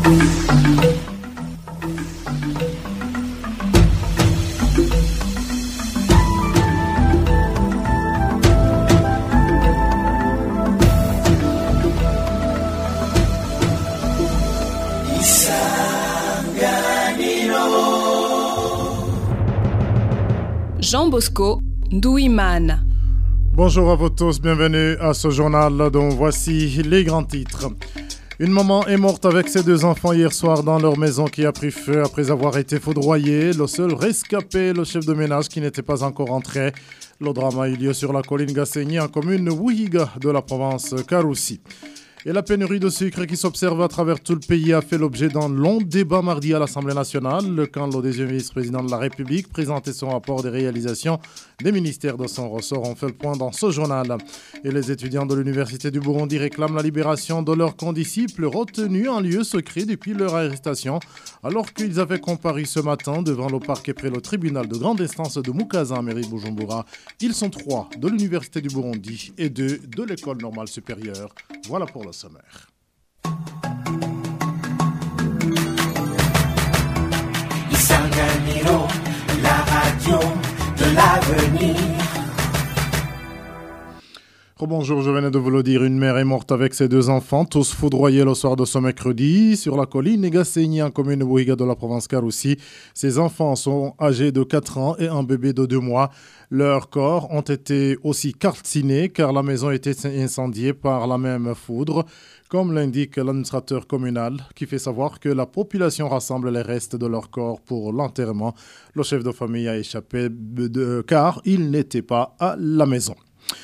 Jean Bosco Ndouimana. Bonjour à vous tous, bienvenue à ce journal dont voici les grands titres. Une maman est morte avec ses deux enfants hier soir dans leur maison qui a pris feu après avoir été foudroyée. Le seul rescapé, le chef de ménage qui n'était pas encore entré. Le drame a eu lieu sur la colline Gasséni en commune Wuhiga de la province Karoussi. Et la pénurie de sucre qui s'observe à travers tout le pays a fait l'objet d'un long débat mardi à l'Assemblée nationale, quand le deuxième vice-président de la République présentait son rapport des réalisations des ministères de son ressort. On fait le point dans ce journal. Et les étudiants de l'Université du Burundi réclament la libération de leurs condisciples retenus en lieu secret depuis leur arrestation, alors qu'ils avaient comparu ce matin devant le parquet près le tribunal de grande instance de Mukaza, en mairie de Bujumbura. Ils sont 3 de l'Université du Burundi et 2 de l'École normale supérieure. Voilà pour le sommaire. Isanganiro, la radio de l'avenir. Bonjour, je venais de vous le dire, une mère est morte avec ses deux enfants, tous foudroyés le soir de ce mercredi sur la colline Gasséni en commune Wuhiga de la province Karoussi. Ces enfants sont âgés de 4 ans et un bébé de 2 mois. Leurs corps ont été aussi calcinés car la maison était incendiée par la même foudre, comme l'indique l'administrateur communal qui fait savoir que la population rassemble les restes de leur corps pour l'enterrement. Le chef de famille a échappé car il n'était pas à la maison.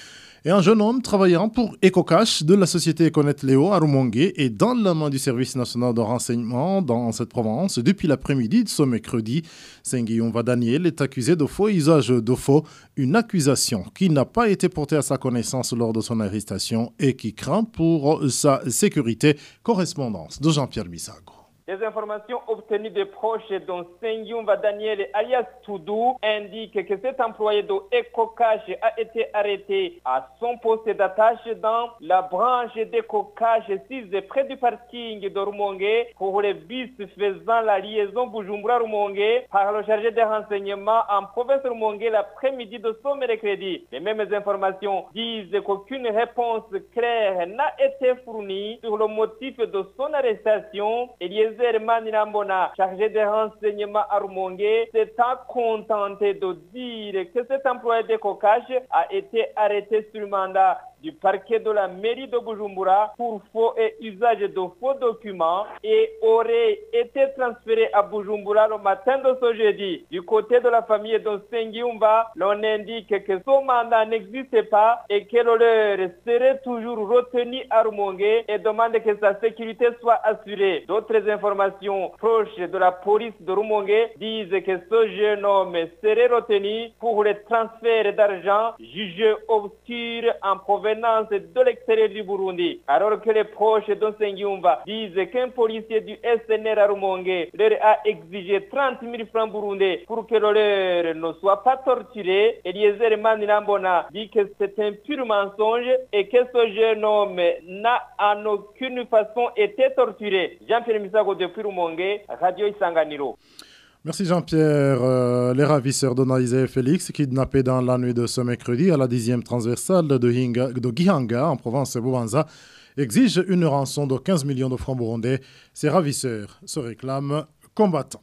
Et un jeune homme travaillant pour EcoCash de la société Econet Léo à Rumongue est dans la main du service national de renseignement dans cette province depuis l'après-midi de ce mercredi. Senguillon Daniel est accusé de faux usage de faux, une accusation qui n'a pas été portée à sa connaissance lors de son arrestation et qui craint pour sa sécurité. Correspondance de Jean-Pierre Bissago. Les informations obtenues des proches dont Sengium Daniel alias Toudou indiquent que cet employé de EcoCash a été arrêté à son poste d'attache dans la branche d'EcoCash 6 près du parking de Rumongue pour les bus faisant la liaison Bujumbura-Rumongue par le chargé des renseignements en province Rumongue l'après-midi de ce mercredi. Les mêmes informations disent qu'aucune réponse claire n'a été fournie sur le motif de son arrestation. Manirambona, chargé des renseignements à Rumongue, s'est contenté de dire que cet employé d'EcoCash a été arrêté sur mandat du parquet de la mairie de Bujumbura pour faux et usage de faux documents et aurait été transféré à Bujumbura le matin de ce jeudi. Du côté de la famille de Sengiumba, l'on indique que son mandat n'existait pas et que le leur serait toujours retenu à Rumongue et demande que sa sécurité soit assurée. D'autres informations proches de la police de Rumongue disent que ce jeune homme serait retenu pour les transferts d'argent jugés obscurs en provenance de l'extérieur du Burundi. Alors que les proches de Sengiumba disent qu'un policier du SNR à Rumongue leur a exigé 30 000 francs burundais pour que le leur ne soit pas torturé, Eliezer Manirambona dit que c'est un pur mensonge et que ce jeune homme n'a en aucune façon été torturé. Jean-Pierre Misago depuis Rumongue, Radio Isanganiro. Merci Jean-Pierre. Les ravisseurs de Naïsé et Félix, kidnappés dans la nuit de ce mercredi à la 10e transversale de Gihanga, en province de Bubanza, exigent une rançon de 15 millions de francs burundais. Ces ravisseurs se réclament combattants.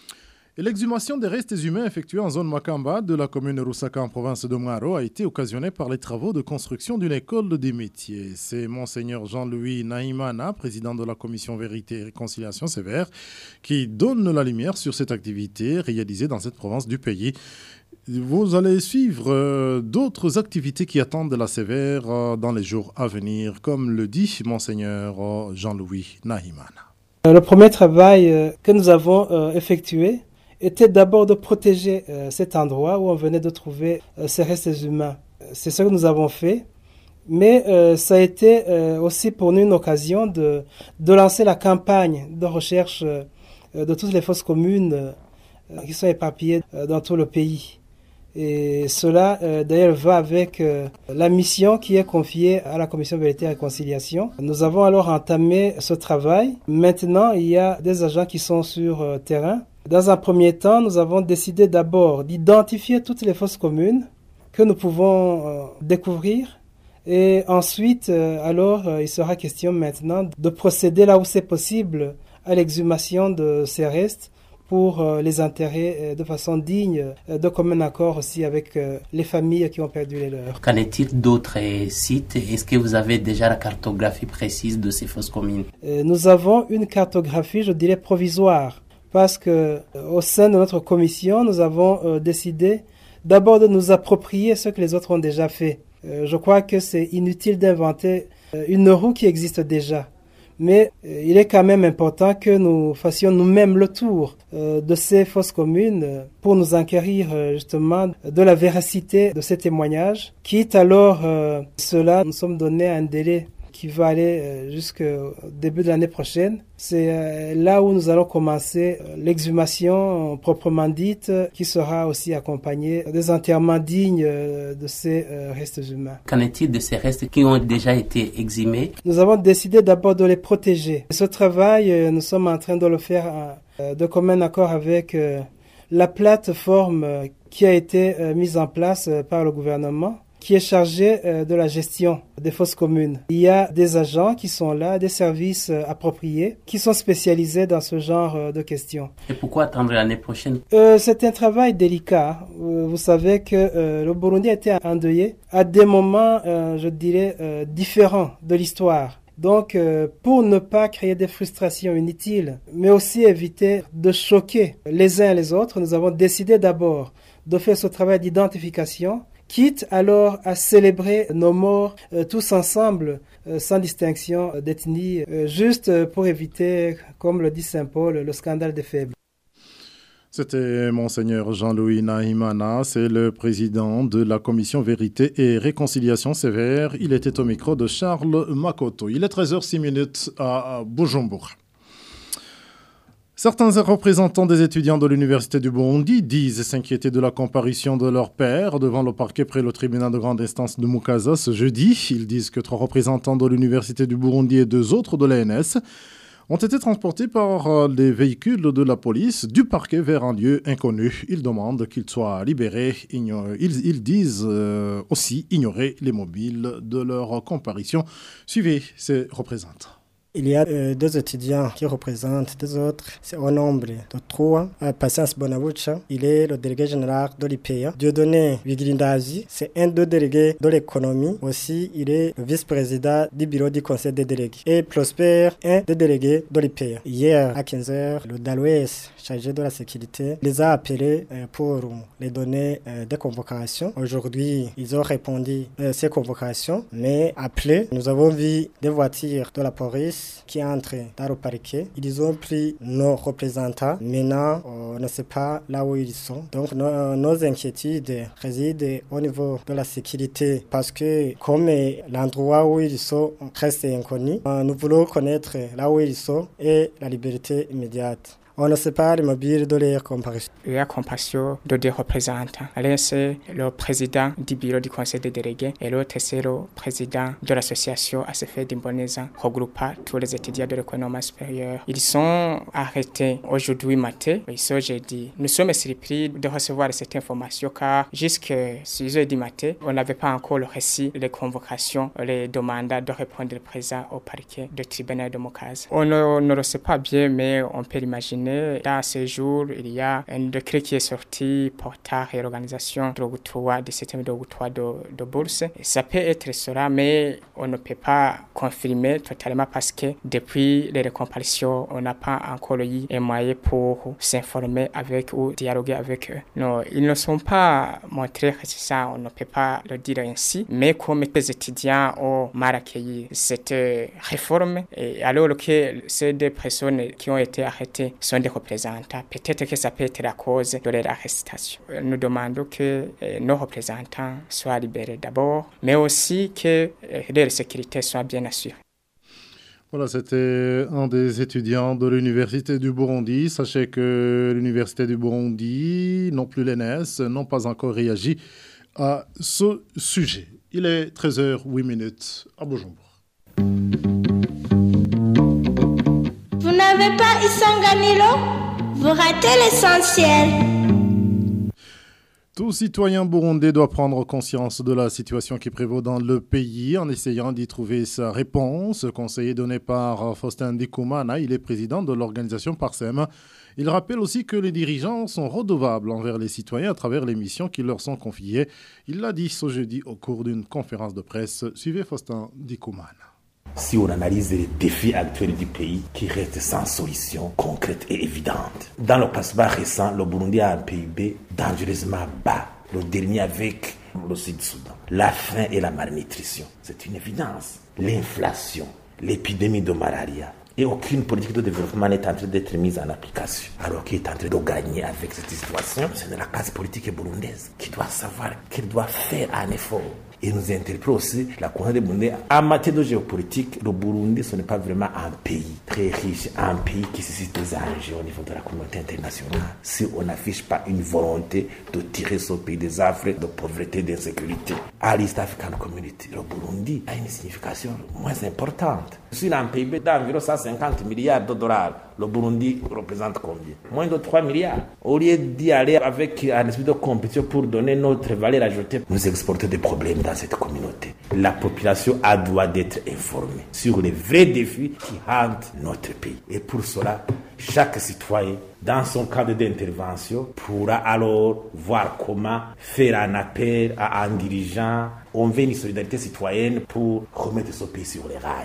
Et l'exhumation des restes humains effectués en zone Makamba de la commune de Rusaka en province de Mwaro a été occasionnée par les travaux de construction d'une école des métiers. C'est Monseigneur Jean-Louis Nahimana, président de la commission Vérité et Réconciliation Sévère, qui donne la lumière sur cette activité réalisée dans cette province du pays. Vous allez suivre d'autres activités qui attendent de la Sévère dans les jours à venir, comme le dit Monseigneur Jean-Louis Nahimana. Le premier travail que nous avons effectué était d'abord de protéger cet endroit où on venait de trouver ces restes humains. C'est ce que nous avons fait, mais ça a été aussi pour nous une occasion de lancer la campagne de recherche de toutes les fosses communes qui sont éparpillées dans tout le pays. Et cela, d'ailleurs, va avec la mission qui est confiée à la Commission Vérité et Réconciliation. Nous avons alors entamé ce travail. Maintenant, il y a des agents qui sont sur terrain. Dans un premier temps, nous avons décidé d'abord d'identifier toutes les fosses communes que nous pouvons découvrir. Et ensuite, il sera question maintenant de procéder là où c'est possible à l'exhumation de ces restes pour les enterrer de façon digne, de commun accord aussi avec les familles qui ont perdu les leurs. Qu'en est-il d'autres sites? Est-ce que vous avez déjà la cartographie précise de ces fosses communes? Nous avons une cartographie, je dirais, provisoire, parce que au sein de notre commission, nous avons décidé d'abord de nous approprier ce que les autres ont déjà fait. Je crois que c'est inutile d'inventer une roue qui existe déjà. Mais il est quand même important que nous fassions nous-mêmes le tour de ces fosses communes pour nous enquérir justement de la véracité de ces témoignages. Quitte alors cela, nous sommes donnés un délai qui va aller jusqu'au début de l'année prochaine. C'est là où nous allons commencer l'exhumation proprement dite, qui sera aussi accompagnée des enterrements dignes de ces restes humains. Qu'en est-il de ces restes qui ont déjà été exhumés? Nous avons décidé d'abord de les protéger. Ce travail, nous sommes en train de le faire de commun accord avec la plateforme qui a été mise en place par le gouvernement, qui est chargé de la gestion des fosses communes. Il y a des agents qui sont là, des services appropriés, qui sont spécialisés dans ce genre de questions. Et pourquoi attendre l'année prochaine? C'est un travail délicat. Vous savez que le Burundi a été endeuillé à des moments, je dirais, différents de l'histoire. Donc, pour ne pas créer des frustrations inutiles, mais aussi éviter de choquer les uns et les autres, nous avons décidé d'abord de faire ce travail d'identification, quitte alors à célébrer nos morts tous ensemble, sans distinction d'ethnie, juste pour éviter, comme le dit Saint Paul, le scandale des faibles. C'était Monseigneur Jean-Louis Nahimana, c'est le président de la Commission Vérité et Réconciliation sévère. Il était au micro de Charles Makoto. Il est 13h06 à Bujumbura. Certains représentants des étudiants de l'Université du Burundi disent s'inquiéter de la comparution de leur père devant le parquet près le tribunal de grande instance de Mukaza ce jeudi. Ils disent que 3 représentants de l'Université du Burundi et 2 autres de l'ANS ont été transportés par des véhicules de la police du parquet vers un lieu inconnu. Ils demandent qu'ils soient libérés. Ils disent aussi ignorer les mobiles de leur comparution. Suivez ces représentants. Il y a 2 étudiants qui représentent 2 autres. C'est au nombre de 3. Patience Bonabucha, il est le délégué général de l'IPEA. Dieudonné Vigilindazi, c'est un des délégués de l'économie. Aussi, il est le vice-président du bureau du conseil des délégués. Et Prosper, un des délégués de l'IPEA. Hier, à 15h, le Dalouès, chargé de la sécurité, les a appelés pour les donner des convocations. Aujourd'hui, ils ont répondu à ces convocations. Mais après, nous avons vu des voitures de la police qui entrent dans le parquet. Ils ont pris nos représentants. Maintenant, on ne sait pas là où ils sont. Donc, nos inquiétudes résident au niveau de la sécurité parce que comme l'endroit où ils sont reste inconnu, nous voulons connaître là où ils sont et la liberté immédiate. On ne sait pas les mobiles de leur comparution. Il y a comparution de 2 représentants. L'un, c'est le président du bureau du conseil des délégués et l'autre, c'est le président de l'association ACF d'Imbonesa, regroupant tous les étudiants de l'économie supérieure. Ils sont arrêtés aujourd'hui matin et ce jeudi. Nous sommes surpris de recevoir cette information car jusque 6 heures du matin, on n'avait pas encore le récit des convocations, les demandes de répondre présent au parquet du tribunal de Mukaza. On ne le sait pas bien, mais on peut l'imaginer. Dans ces jours, il y a un décret qui est sorti portant réorganisation du système de bourse. Ça peut être cela, mais on ne peut pas confirmer totalement parce que depuis les récomparations, on n'a pas encore eu un moyen pour s'informer avec ou dialoguer avec eux. Non, ils ne sont pas montrés que c'est ça, on ne peut pas le dire ainsi. Mais comme les étudiants ont mal accueilli cette réforme, et alors que ces 2 personnes qui ont été arrêtées sont des représentants, peut-être que ça peut être la cause de leur arrestation. Nous demandons que nos représentants soient libérés d'abord, mais aussi que leur sécurité soit bien assurée. Voilà, c'était un des étudiants de l'Université du Burundi. Sachez que l'Université du Burundi, non plus l'ENS, n'ont pas encore réagi à ce sujet. Il est 13h08 à Bujumbura. Vous n'avez pas Isanganilo? Vous ratez l'essentiel. Tout citoyen burundais doit prendre conscience de la situation qui prévaut dans le pays en essayant d'y trouver sa réponse. Conseiller donné par Faustin Ndikumana, il est président de l'organisation Parsem. Il rappelle aussi que les dirigeants sont redevables envers les citoyens à travers les missions qui leur sont confiées. Il l'a dit ce jeudi au cours d'une conférence de presse. Suivez Faustin Ndikumana. Si on analyse les défis actuels du pays qui restent sans solution concrète et évidente. Dans le passé récent, le Burundi a un PIB dangereusement bas, le dernier avec le Sud-Soudan. La faim et la malnutrition, c'est une évidence. L'inflation, l'épidémie de malaria. Et aucune politique de développement n'est en train d'être mise en application. Alors qu'il est en train de gagner avec cette situation, c'est de la classe politique burundaise qui doit savoir qu'elle doit faire un effort. Et nous interpellons aussi la communauté burundaise. En matière de géopolitique, le Burundi, ce n'est pas vraiment un pays très riche, un pays qui suscite des enjeux au niveau de la communauté internationale. Si on n'affiche pas une volonté de tirer ce pays des affres de pauvreté et d'insécurité. À l'East African Community, le Burundi a une signification moins importante. Sur un PIB d'environ 150 milliards de dollars, le Burundi représente combien? Moins de 3 milliards. Au lieu d'y aller avec un esprit de compétition pour donner notre valeur ajoutée, nous exportons des problèmes dans cette communauté. La population a droit d'être informée sur les vrais défis qui hantent notre pays. Et pour cela, chaque citoyen, dans son cadre d'intervention, pourra alors voir comment faire un appel à un dirigeant. On veut une solidarité citoyenne pour remettre ce pays sur les rails.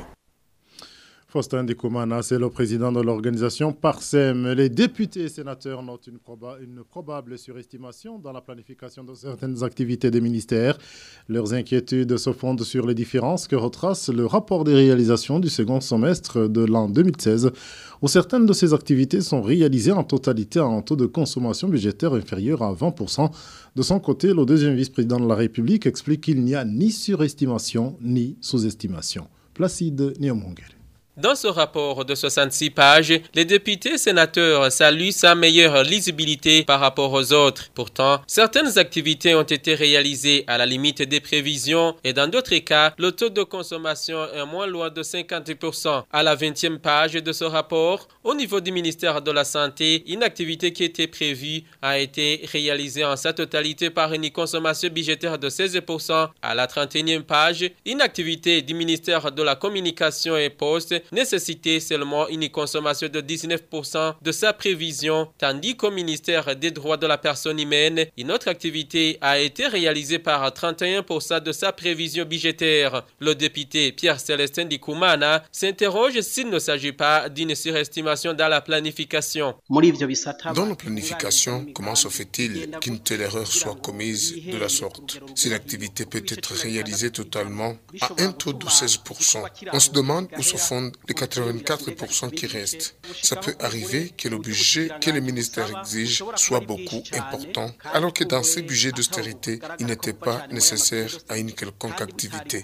Faustin Ndikumana, c'est le président de l'organisation Parsem. Les députés et sénateurs notent une probable surestimation dans la planification de certaines activités des ministères. Leurs inquiétudes se fondent sur les différences que retrace le rapport des réalisations du second semestre de l'an 2016, où certaines de ces activités sont réalisées en totalité à un taux de consommation budgétaire inférieur à 20%. De son côté, le deuxième vice-président de la République explique qu'il n'y a ni surestimation ni sous-estimation. Placide Niomongere. Dans ce rapport de 66 pages, les députés et sénateurs saluent sa meilleure lisibilité par rapport aux autres. Pourtant, certaines activités ont été réalisées à la limite des prévisions et dans d'autres cas, le taux de consommation est moins loin de 50%. À la 20e page de ce rapport, au niveau du ministère de la Santé, une activité qui était prévue a été réalisée en sa totalité par une consommation budgétaire de 16%. À la 31e page, une activité du ministère de la Communication et Poste nécessitait seulement une consommation de 19% de sa prévision, tandis qu'au ministère des droits de la personne humaine, une autre activité a été réalisée par 31% de sa prévision budgétaire. Le député Pierre-Célestin Ndikumana s'interroge s'il ne s'agit pas d'une surestimation dans la planification. Dans la planification, comment se fait-il qu'une telle erreur soit commise de la sorte? Si l'activité peut être réalisée totalement à un taux de 16%, on se demande où se fondent les 84% qui restent. Ça peut arriver que le budget que le ministère exige soit beaucoup important, alors que dans ces budgets d'austérité, il n'était pas nécessaire à une quelconque activité.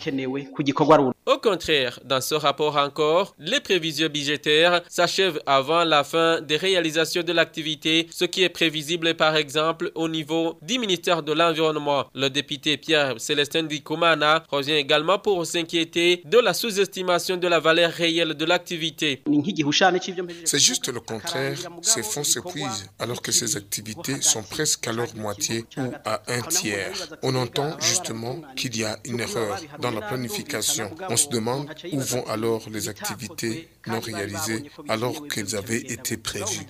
Au contraire, dans ce rapport encore, les prévisions budgétaires s'achèvent avant la fin des réalisations de l'activité, ce qui est prévisible par exemple au niveau du ministère de l'Environnement. Le député Pierre-Célestin Ndikumana revient également pour s'inquiéter de la sous-estimation de la valeur réelle de l'activité. C'est juste le contraire. Ces fonds s'épuisent alors que ces activités sont presque à leur moitié ou à un tiers. On entend justement qu'il y a une erreur dans la planification. On se demande où vont alors les activités non réalisées alors qu'elles avaient été prévues.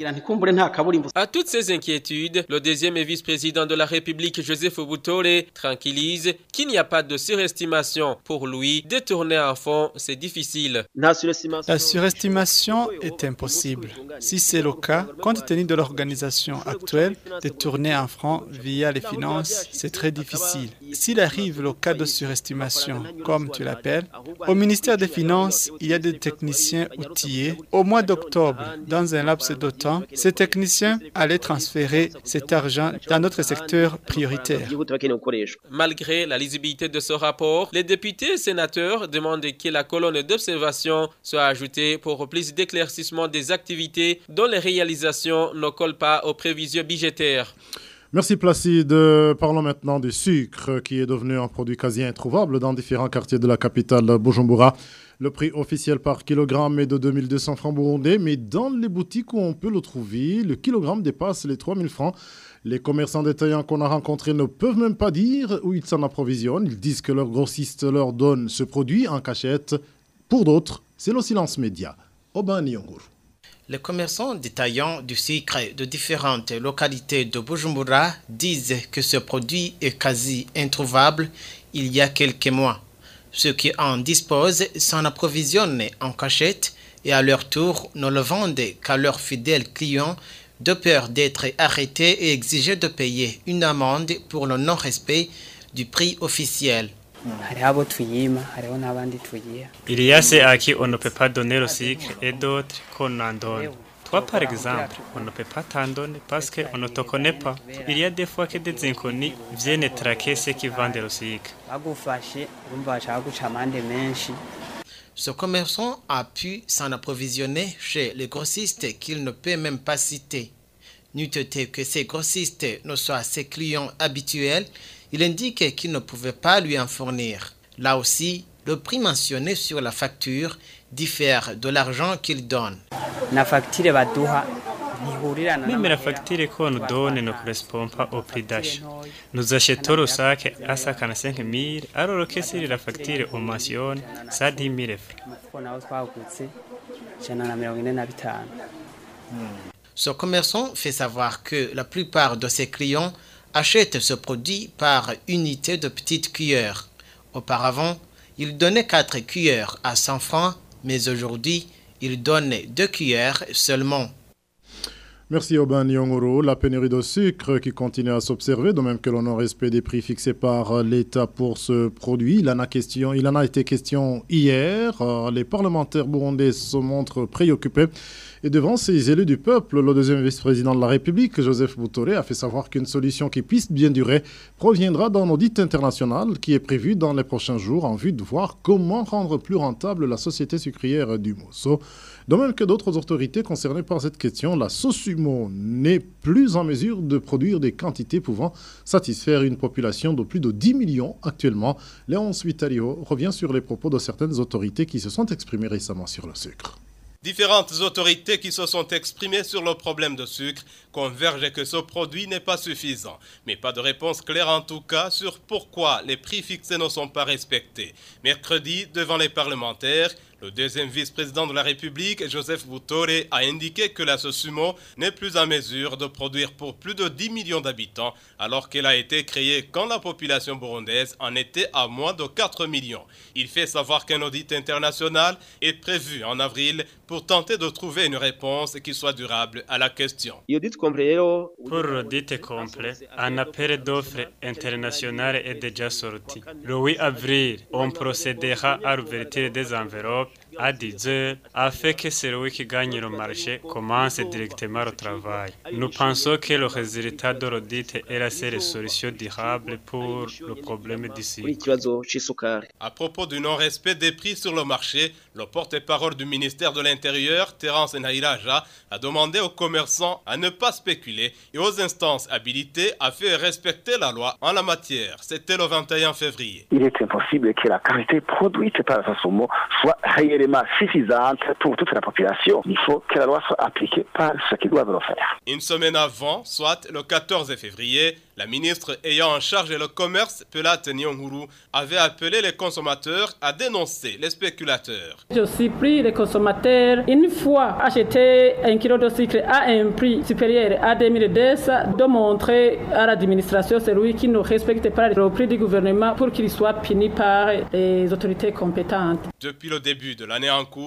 À toutes ces inquiétudes, le deuxième vice-président de la République, Joseph Butore, tranquillise qu'il n'y a pas de surestimation. Pour lui, détourner un fonds, c'est difficile. La surestimation est impossible. Si c'est le cas, compte tenu de l'organisation actuelle, détourner un franc via les finances, c'est très difficile. s'il arrive le cas de surestimation, comme tu l'appelles, au ministère des Finances, il y a des techniciens outillés. Au mois d'octobre, dans un laps de temps, ces techniciens allaient transférer cet argent dans notre secteur prioritaire. Malgré la lisibilité de ce rapport, les députés et sénateurs demandent que la colonne d'observation soit ajoutée pour plus d'éclaircissement des activités dont les réalisations ne collent pas aux prévisions budgétaires. Merci Placide. Parlons maintenant du sucre qui est devenu un produit quasi introuvable dans différents quartiers de la capitale Bujumbura. Le prix officiel par kilogramme est de 2200 francs burundais, mais dans les boutiques où on peut le trouver, le kilogramme dépasse les 3000 francs. Les commerçants détaillants qu'on a rencontrés ne peuvent même pas dire où ils s'en approvisionnent. Ils disent que leur grossiste leur donne ce produit en cachette. Pour d'autres, c'est le silence média. Oban Nyonguru. Les commerçants détaillants du sucre de différentes localités de Bujumbura disent que ce produit est quasi introuvable il y a quelques mois. Ceux qui en disposent s'en approvisionnent en cachette et à leur tour ne le vendent qu'à leurs fidèles clients de peur d'être arrêtés et exigés de payer une amende pour le non-respect du prix officiel. Il y a ceux à qui on ne peut pas donner le sucre et d'autres qu'on en donne. Toi, par exemple, on ne peut pas t'en donner parce qu'on ne te connaît pas. Il y a des fois que des inconnus viennent traquer ceux qui vendent le sucre. Ce commerçant a pu s'en approvisionner chez les grossistes qu'il ne peut même pas citer. N'eût été que ces grossistes ne soient ses clients habituels, il indique qu'il ne pouvait pas lui en fournir. Là aussi, le prix mentionné sur la facture diffère de l'argent qu'il donne. Même la facture qu'on nous donne ne correspond pas au prix d'achat. Nous achetons le sac à 55 000, alors que sur la facture on mentionne ça 10 000 francs. Ce commerçant fait savoir que la plupart de ses clients achètent ce produit par unité de petites cuillères. Auparavant, il donnait 4 cuillères à 100 francs, mais aujourd'hui, il donne 2 cuillères seulement. Merci Oban Nyonguru. La pénurie de sucre qui continue à s'observer, de même que le non-respect des prix fixés par l'État pour ce produit. Il en a été question hier. Les parlementaires burundais se montrent préoccupés. Et devant ces élus du peuple, le deuxième vice-président de la République, Joseph Boutoré, a fait savoir qu'une solution qui puisse bien durer proviendra d'un audit international qui est prévu dans les prochains jours en vue de voir comment rendre plus rentable la société sucrière du Mosso. De même que d'autres autorités concernées par cette question, la Sosumo n'est plus en mesure de produire des quantités pouvant satisfaire une population de plus de 10 millions actuellement. Léonce Vitario revient sur les propos de certaines autorités qui se sont exprimées récemment sur le sucre. Différentes autorités qui se sont exprimées sur le problème de sucre convergent que ce produit n'est pas suffisant, mais pas de réponse claire en tout cas sur pourquoi les prix fixés ne sont pas respectés. Mercredi, devant les parlementaires, le deuxième vice-président de la République, Joseph Boutoré, a indiqué que la Sosumo n'est plus en mesure de produire pour plus de 10 millions d'habitants, alors qu'elle a été créée quand la population burundaise en était à moins de 4 millions. Il fait savoir qu'un audit international est prévu en avril pour tenter de trouver une réponse qui soit durable à la question. Pour l'audit complet, un appel d'offres international est déjà sorti. Le 8 avril, on procédera à l'ouverture des enveloppes à 10 heures afin que celui qui gagne le marché commence directement le travail. Nous pensons que le résultat de l'audit est la seule solution durable pour le problème d'ici. À propos du non-respect des prix sur le marché, le porte-parole du ministère de l'Intérieur, Terence Nahiraja, a demandé aux commerçants à ne pas spéculer et aux instances habilitées à faire respecter la loi en la matière. C'était le 21 février. Il est impossible que la quantité produite par la Sosumo soit réellement suffisante pour toute la population. Il faut que la loi soit appliquée par ceux qui doivent le faire. Une semaine avant, soit le 14 février, la ministre ayant en charge le commerce, Pelate Nyonguru, avait appelé les consommateurs à dénoncer les spéculateurs. Je supplie les consommateurs, une fois acheté un kilo de sucre à un prix supérieur à 2010, de montrer à l'administration celui qui ne respecte pas le prix du gouvernement pour qu'il soit puni par les autorités compétentes. Depuis le début de l'année en cours,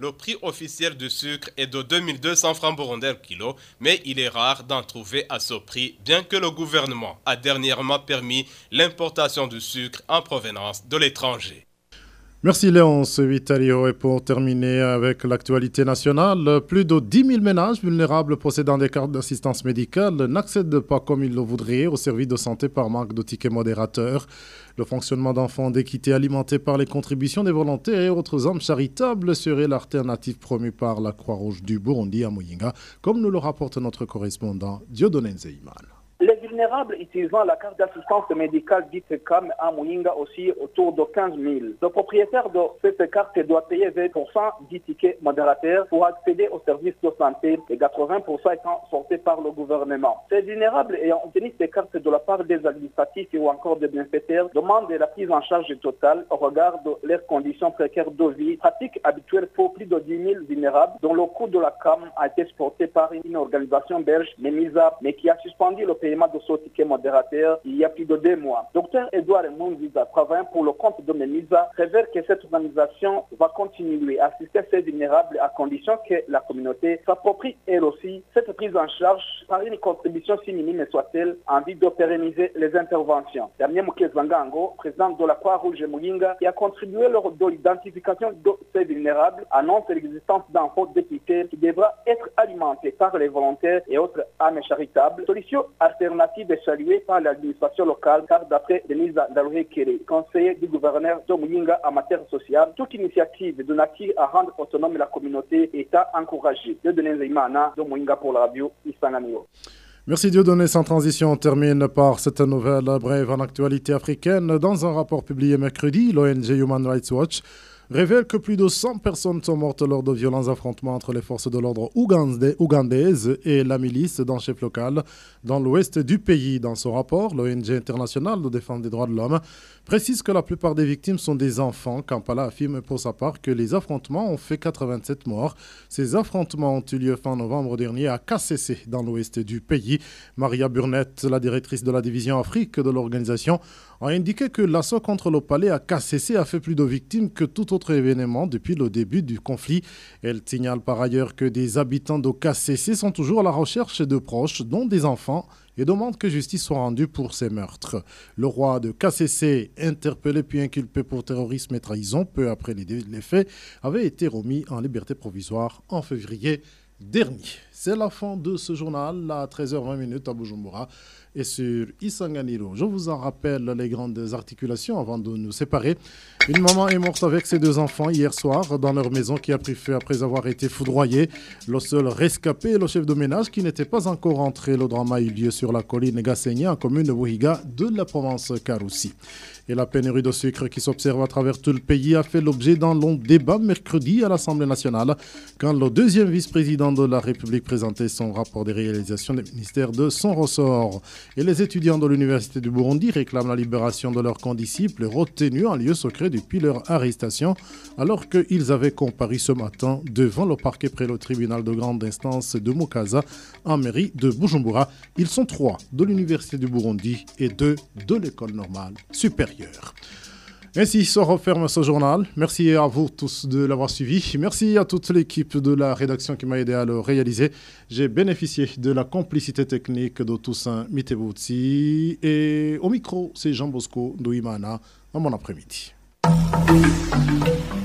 le prix officiel du sucre est de 2200 francs burundais le kilo, mais il est rare d'en trouver à ce prix, bien que le gouvernement a dernièrement permis l'importation du sucre en provenance de l'étranger. Merci Léonce Vitalio. Et pour terminer avec l'actualité nationale, plus de 10 000 ménages vulnérables possédant des cartes d'assistance médicale n'accèdent pas comme ils le voudraient au service de santé par manque de tickets modérateurs. Le fonctionnement d'enfants d'équité alimenté par les contributions des volontaires et autres hommes charitables serait l'alternative promue par la Croix-Rouge du Burundi à Muyinga, comme nous le rapporte notre correspondant Dieudonné Nzeyimana. Les vulnérables utilisant la carte d'assistance médicale dite CAM à Muyinga aussi autour de 15 000. Le propriétaire de cette carte doit payer 20% du ticket modérateur pour accéder aux services de santé et 80% étant sortis par le gouvernement. Ces vulnérables ayant obtenu ces cartes de la part des administratifs ou encore des bienfaiteurs demandent la prise en charge totale au regard de leurs conditions précaires de vie, pratique habituelle pour plus de 10 000 vulnérables dont le coût de la CAM a été supporté par une organisation belge, MEMISA, mais qui a suspendu le paiement de ce ticket modérateur il y a plus de 2 mois. Dr Edouard Mounziza, travaillant pour le compte de MEMISA, révèle que cette organisation va continuer à assister ces vulnérables à condition que la communauté s'approprie elle aussi cette prise en charge par une contribution si minime soit-elle en vue de pérenniser les interventions. Damien Mukezangango, président de la Croix-Rouge Muyinga, qui a contribué lors de l'identification de ces vulnérables, annonce l'existence d'un fonds d'équité qui devra être alimenté par les volontaires et autres âmes charitables. Solution alternative est saluée par l'administration locale, car d'après Denise Daloué-Kéré, conseiller du gouverneur de Muyinga en matière sociale, toute initiative de nature à rendre autonome la communauté est à encourager. Dieudonné Nzeyimana de Muyinga pour la radio Isanganiro. Merci Dieudonné. Sans transition, on termine par cette nouvelle brève en actualité africaine. Dans un rapport publié mercredi, l'ONG Human Rights Watch révèle que plus de 100 personnes sont mortes lors de violents affrontements entre les forces de l'ordre ougandaises et la milice d'un chef local dans l'ouest du pays. Dans son rapport, l'ONG internationale de défense des droits de l'homme précise que la plupart des victimes sont des enfants. Kampala affirme pour sa part que les affrontements ont fait 87 morts. Ces affrontements ont eu lieu fin novembre dernier à Kasese, dans l'ouest du pays. Maria Burnett, la directrice de la division Afrique de l'organisation, a indiqué que l'assaut contre le palais à Kasese a fait plus de victimes que tout autre événement depuis le début du conflit. Elle signale par ailleurs que des habitants de Kasese sont toujours à la recherche de proches, dont des enfants, et demande que justice soit rendue pour ces meurtres. Le roi de Kasese, interpellé puis inculpé pour terrorisme et trahison peu après les faits, avait été remis en liberté provisoire en février dernier. C'est la fin de ce journal à 13h20 à Bujumbura et sur Isanganiro. Je vous en rappelle les grandes articulations avant de nous séparer. Une maman est morte avec ses 2 enfants hier soir dans leur maison qui a pris feu après avoir été foudroyée. Le seul rescapé est le chef de ménage qui n'était pas encore entré. Le drame a eu lieu sur la colline Gassegna en commune de Buhiga de la province Karoussi. Et la pénurie de sucre qui s'observe à travers tout le pays a fait l'objet d'un long débat mercredi à l'Assemblée nationale quand le 2e vice-président de la République présentait son rapport des réalisations des ministères de son ressort. Et les étudiants de l'Université du Burundi réclament la libération de leurs condisciples retenus en lieu secret depuis leur arrestation alors qu'ils avaient comparu ce matin devant le parquet près le tribunal de grande instance de Mukaza en mairie de Bujumbura. Ils sont 3 de l'Université du Burundi et 2 de l'École normale supérieure. Ainsi se referme ce journal. Merci à vous tous de l'avoir suivi. Merci à toute l'équipe de la rédaction qui m'a aidé à le réaliser. J'ai bénéficié de la complicité technique de Toussaint Mitebutsi. Et au micro, c'est Jean Bosco Douimana. Un bon après-midi.